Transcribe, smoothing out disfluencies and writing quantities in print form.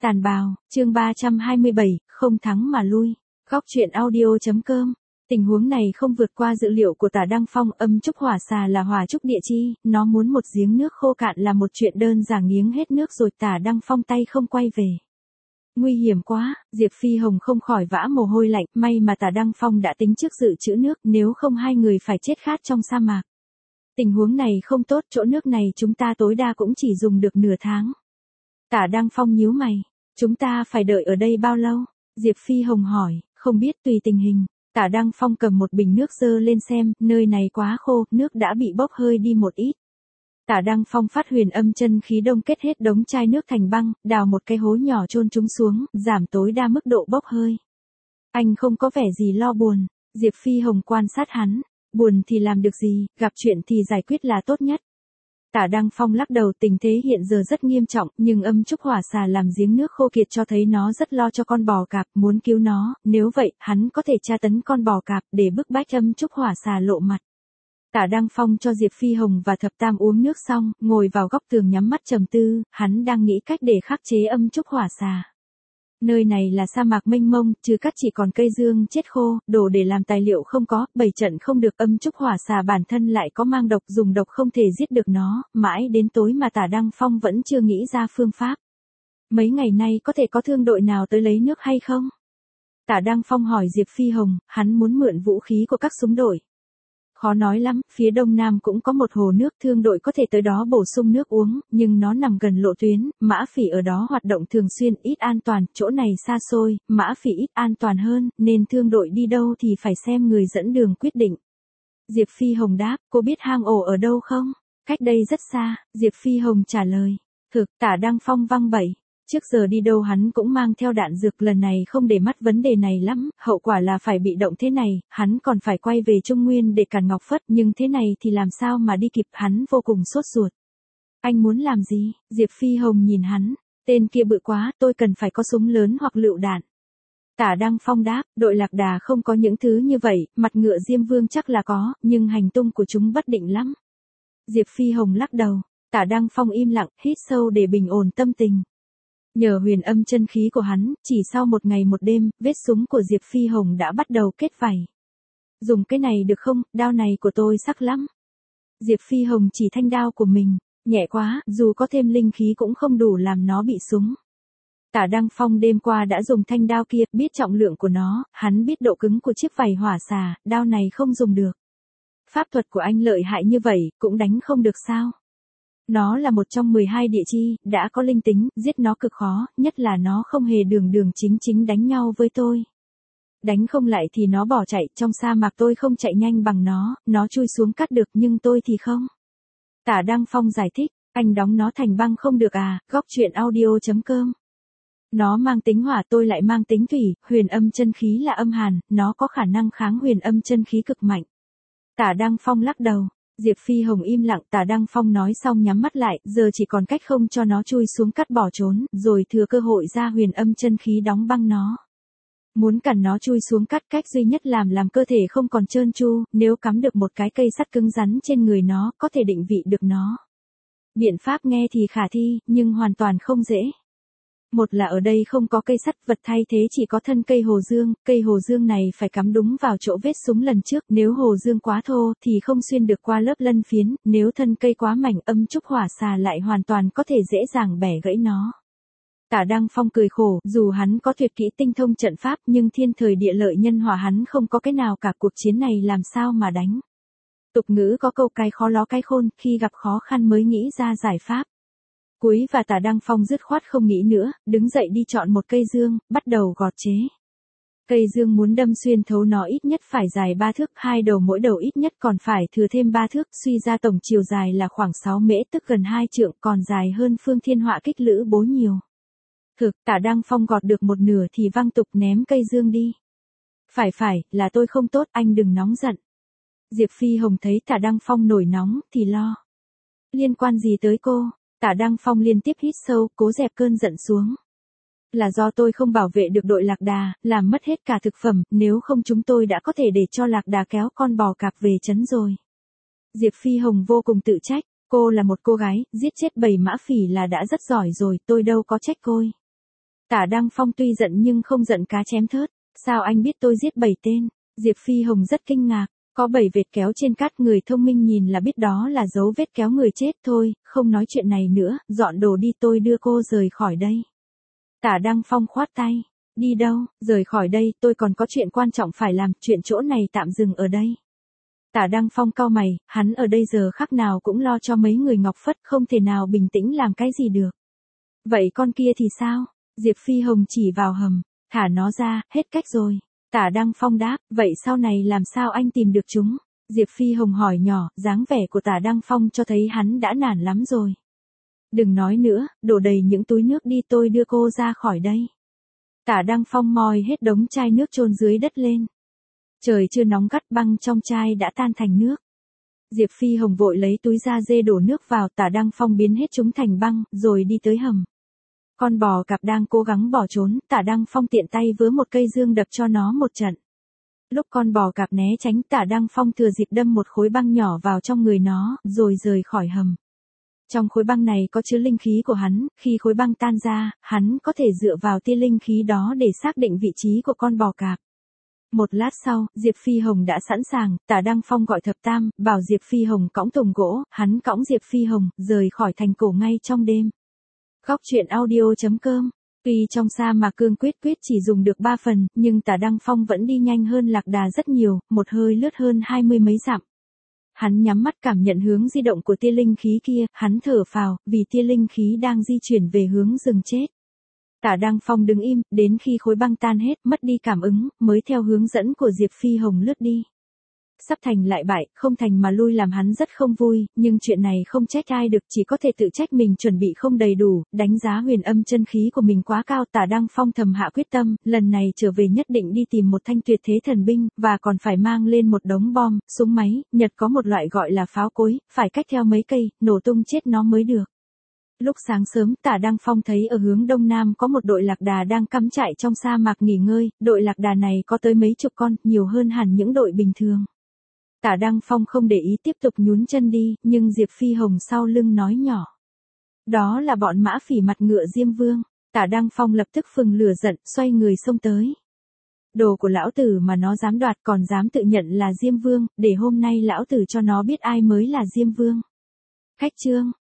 Tàn bào, chương 327, không thắng mà lui. Góc truyện audio.com. Tình huống này không vượt qua dự liệu của Tả Đăng Phong, âm trúc hỏa xà là hỏa trúc địa chi, nó muốn một giếng nước khô cạn là một chuyện đơn giản, nghiếng hết nước rồi Tả Đăng Phong tay không quay về. Nguy hiểm quá, Diệp Phi Hồng không khỏi vã mồ hôi lạnh, may mà Tả Đăng Phong đã tính trước dự trữ nước, nếu không hai người phải chết khát trong sa mạc. Tình huống này không tốt, chỗ nước này chúng ta tối đa cũng chỉ dùng được nửa tháng. Tả Đăng Phong nhíu mày, chúng ta phải đợi ở đây bao lâu? Diệp Phi Hồng hỏi, không biết, tùy tình hình. Tả Đăng Phong cầm một bình nước dơ lên xem, nơi này quá khô, nước đã bị bốc hơi đi một ít. Tả Đăng Phong phát huyền âm chân khí đông kết hết đống chai nước thành băng, đào một cái hố nhỏ chôn chúng xuống, giảm tối đa mức độ bốc hơi. Anh không có vẻ gì lo buồn. Diệp Phi Hồng quan sát hắn, buồn thì làm được gì, gặp chuyện thì giải quyết là tốt nhất. Tả Đăng Phong lắc đầu, tình thế hiện giờ rất nghiêm trọng, nhưng âm trúc hỏa xà làm giếng nước khô kiệt cho thấy nó rất lo cho con bò cạp, muốn cứu nó, nếu vậy, hắn có thể tra tấn con bò cạp để bức bách âm trúc hỏa xà lộ mặt. Tả Đăng Phong cho Diệp Phi Hồng và Thập Tam uống nước xong, ngồi vào góc tường nhắm mắt trầm tư, hắn đang nghĩ cách để khắc chế âm trúc hỏa xà. Nơi này là sa mạc mênh mông, trừ cát chỉ còn cây dương chết khô, đồ để làm tài liệu không có, bày trận không được, âm trúc hỏa xà bản thân lại có mang độc, dùng độc không thể giết được nó, mãi đến tối mà Tả Đăng Phong vẫn chưa nghĩ ra phương pháp. Mấy ngày nay có thể có thương đội nào tới lấy nước hay không? Tả Đăng Phong hỏi Diệp Phi Hồng, hắn muốn mượn vũ khí của các súng đội. Khó nói lắm, phía đông nam cũng có một hồ nước, thương đội có thể tới đó bổ sung nước uống, nhưng nó nằm gần lộ tuyến, mã phỉ ở đó hoạt động thường xuyên, ít an toàn, chỗ này xa xôi, mã phỉ ít an toàn hơn, nên thương đội đi đâu thì phải xem người dẫn đường quyết định. Diệp Phi Hồng đáp, cô biết hang ổ ở đâu không? Cách đây rất xa, Diệp Phi Hồng trả lời. Thực, Tả Đăng Phong văng bẩy. Trước giờ đi đâu hắn cũng mang theo đạn dược, lần này không để mắt vấn đề này lắm, hậu quả là phải bị động thế này, hắn còn phải quay về Trung Nguyên để càn Ngọc Phất, nhưng thế này thì làm sao mà đi kịp, hắn vô cùng sốt ruột. Anh muốn làm gì? Diệp Phi Hồng nhìn hắn, tên kia bự quá, tôi cần phải có súng lớn hoặc lựu đạn. Tả Đăng Phong đáp, đội Lạc Đà không có những thứ như vậy, mặt ngựa Diêm Vương chắc là có, nhưng hành tung của chúng bất định lắm. Diệp Phi Hồng lắc đầu, Tả Đăng Phong im lặng, hít sâu để bình ổn tâm tình. Nhờ huyền âm chân khí của hắn, chỉ sau một ngày một đêm, vết súng của Diệp Phi Hồng đã bắt đầu kết vảy. Dùng cái này được không, đao này của tôi sắc lắm. Diệp Phi Hồng chỉ thanh đao của mình, nhẹ quá, dù có thêm linh khí cũng không đủ làm nó bị súng. Tả Đăng Phong đêm qua đã dùng thanh đao kia, biết trọng lượng của nó, hắn biết độ cứng của chiếc vảy hỏa xà, đao này không dùng được. Pháp thuật của anh lợi hại như vậy, cũng đánh không được sao? Nó là một trong 12 địa chi, đã có linh tính, giết nó cực khó, nhất là nó không hề đường chính đánh nhau với tôi. Đánh không lại thì nó bỏ chạy, trong sa mạc tôi không chạy nhanh bằng nó chui xuống cắt được nhưng tôi thì không. Tả Đăng Phong giải thích, anh đóng nó thành băng không được à, góc truyện audio.com. Nó mang tính hỏa, tôi lại mang tính thủy, huyền âm chân khí là âm hàn, nó có khả năng kháng huyền âm chân khí cực mạnh. Tả Đăng Phong lắc đầu. Diệp Phi Hồng im lặng, Tả Đăng Phong nói xong nhắm mắt lại, giờ chỉ còn cách không cho nó chui xuống cắt bỏ trốn, rồi thừa cơ hội ra huyền âm chân khí đóng băng nó. Muốn cản nó chui xuống cắt, cách duy nhất làm cơ thể không còn trơn tru, nếu cắm được một cái cây sắt cứng rắn trên người nó, có thể định vị được nó. Biện pháp nghe thì khả thi, nhưng hoàn toàn không dễ. Một là ở đây không có cây sắt, vật thay thế chỉ có thân cây hồ dương này phải cắm đúng vào chỗ vết súng lần trước, nếu hồ dương quá thô thì không xuyên được qua lớp lân phiến, nếu thân cây quá mảnh âm trúc hỏa xà lại hoàn toàn có thể dễ dàng bẻ gãy nó. Tả Đăng Phong cười khổ, dù hắn có tuyệt kỹ tinh thông trận pháp nhưng thiên thời địa lợi nhân hòa hắn không có cái nào cả, cuộc chiến này làm sao mà đánh. Tục ngữ có câu cái khó ló cái khôn, khi gặp khó khăn mới nghĩ ra giải pháp. Cuối và Tả Đăng Phong dứt khoát không nghĩ nữa, đứng dậy đi chọn một cây dương, bắt đầu gọt chế. Cây dương muốn đâm xuyên thấu nó ít nhất phải dài 3 thước, hai đầu mỗi đầu ít nhất còn phải thừa thêm 3 thước, suy ra tổng chiều dài là khoảng 6 mễ tức gần 2 trượng, còn dài hơn Phương Thiên Họa Kích Lữ Bố nhiều. Thực, Tả Đăng Phong gọt được một nửa thì văng tục ném cây dương đi. Phải, là tôi không tốt, anh đừng nóng giận. Diệp Phi Hồng thấy Tả Đăng Phong nổi nóng thì lo. Liên quan gì tới cô? Tả Đăng Phong liên tiếp hít sâu, cố dẹp cơn giận xuống. Là do tôi không bảo vệ được đội Lạc Đà, làm mất hết cả thực phẩm, nếu không chúng tôi đã có thể để cho Lạc Đà kéo con bò cạp về trấn rồi. Diệp Phi Hồng vô cùng tự trách, cô là một cô gái, giết chết bầy mã phỉ là đã rất giỏi rồi, tôi đâu có trách cô. Tả Đăng Phong tuy giận nhưng không giận cá chém thớt. Sao anh biết tôi giết 7 tên? Diệp Phi Hồng rất kinh ngạc. Có 7 vệt kéo trên cát, người thông minh nhìn là biết đó là dấu vết kéo người chết thôi, không nói chuyện này nữa, dọn đồ đi, tôi đưa cô rời khỏi đây. Tả Đăng Phong khoát tay. Đi đâu, rời khỏi đây, tôi còn có chuyện quan trọng phải làm, chuyện chỗ này tạm dừng ở đây. Tả Đăng Phong cau mày, hắn ở đây giờ khắc nào cũng lo cho mấy người Ngọc Phất, không thể nào bình tĩnh làm cái gì được. Vậy con kia thì sao? Diệp Phi Hồng chỉ vào hầm, thả nó ra, hết cách rồi. Tả Đăng Phong đáp, vậy sau này làm sao anh tìm được chúng? Diệp Phi Hồng hỏi nhỏ, dáng vẻ của Tả Đăng Phong cho thấy hắn đã nản lắm rồi. Đừng nói nữa, đổ đầy những túi nước đi, tôi đưa cô ra khỏi đây. Tả Đăng Phong moi hết đống chai nước chôn dưới đất lên. Trời chưa nóng gắt, băng trong chai đã tan thành nước. Diệp Phi Hồng vội lấy túi da dê đổ nước vào, Tả Đăng Phong biến hết chúng thành băng, rồi đi tới hầm. Con bò cạp đang cố gắng bỏ trốn, Tả Đăng Phong tiện tay vớ một cây dương đập cho nó một trận. Lúc con bò cạp né tránh, Tả Đăng Phong thừa dịp đâm một khối băng nhỏ vào trong người nó, rồi rời khỏi hầm. Trong khối băng này có chứa linh khí của hắn, khi khối băng tan ra, hắn có thể dựa vào tia linh khí đó để xác định vị trí của con bò cạp. Một lát sau, Diệp Phi Hồng đã sẵn sàng, Tả Đăng Phong gọi thập tam, bảo Diệp Phi Hồng cõng thùng gỗ, hắn cõng Diệp Phi Hồng, rời khỏi thành cổ ngay trong đêm. Góc truyện audio.com. Tuy trong sa mạc cương quyết chỉ dùng được 3 phần, nhưng Tả Đăng Phong vẫn đi nhanh hơn Lạc Đà rất nhiều, một hơi lướt hơn 20 mấy dặm. Hắn nhắm mắt cảm nhận hướng di động của tia linh khí kia, hắn thở phào, vì tia linh khí đang di chuyển về hướng rừng chết. Tả Đăng Phong đứng im, đến khi khối băng tan hết, mất đi cảm ứng, mới theo hướng dẫn của Diệp Phi Hồng lướt đi. Sắp thành lại bại, không thành mà lui làm hắn rất không vui, nhưng chuyện này không trách ai được, chỉ có thể tự trách mình chuẩn bị không đầy đủ, đánh giá huyền âm chân khí của mình quá cao. Tả Đăng Phong thầm hạ quyết tâm, lần này trở về nhất định đi tìm một thanh tuyệt thế thần binh, và còn phải mang lên một đống bom, súng máy, Nhật có một loại gọi là pháo cối, phải cách theo mấy cây, nổ tung chết nó mới được. Lúc sáng sớm, Tả Đăng Phong thấy ở hướng đông nam có một đội lạc đà đang cắm trại trong sa mạc nghỉ ngơi, đội lạc đà này có tới mấy chục con, nhiều hơn hẳn những đội bình thường. Tả Đăng Phong không để ý, tiếp tục nhún chân đi, nhưng Diệp Phi Hồng sau lưng nói nhỏ. Đó là bọn mã phỉ mặt ngựa Diêm Vương. Tả Đăng Phong lập tức phừng lửa giận, xoay người xông tới. Đồ của lão tử mà nó dám đoạt, còn dám tự nhận là Diêm Vương, để hôm nay lão tử cho nó biết ai mới là Diêm Vương. Khách trương,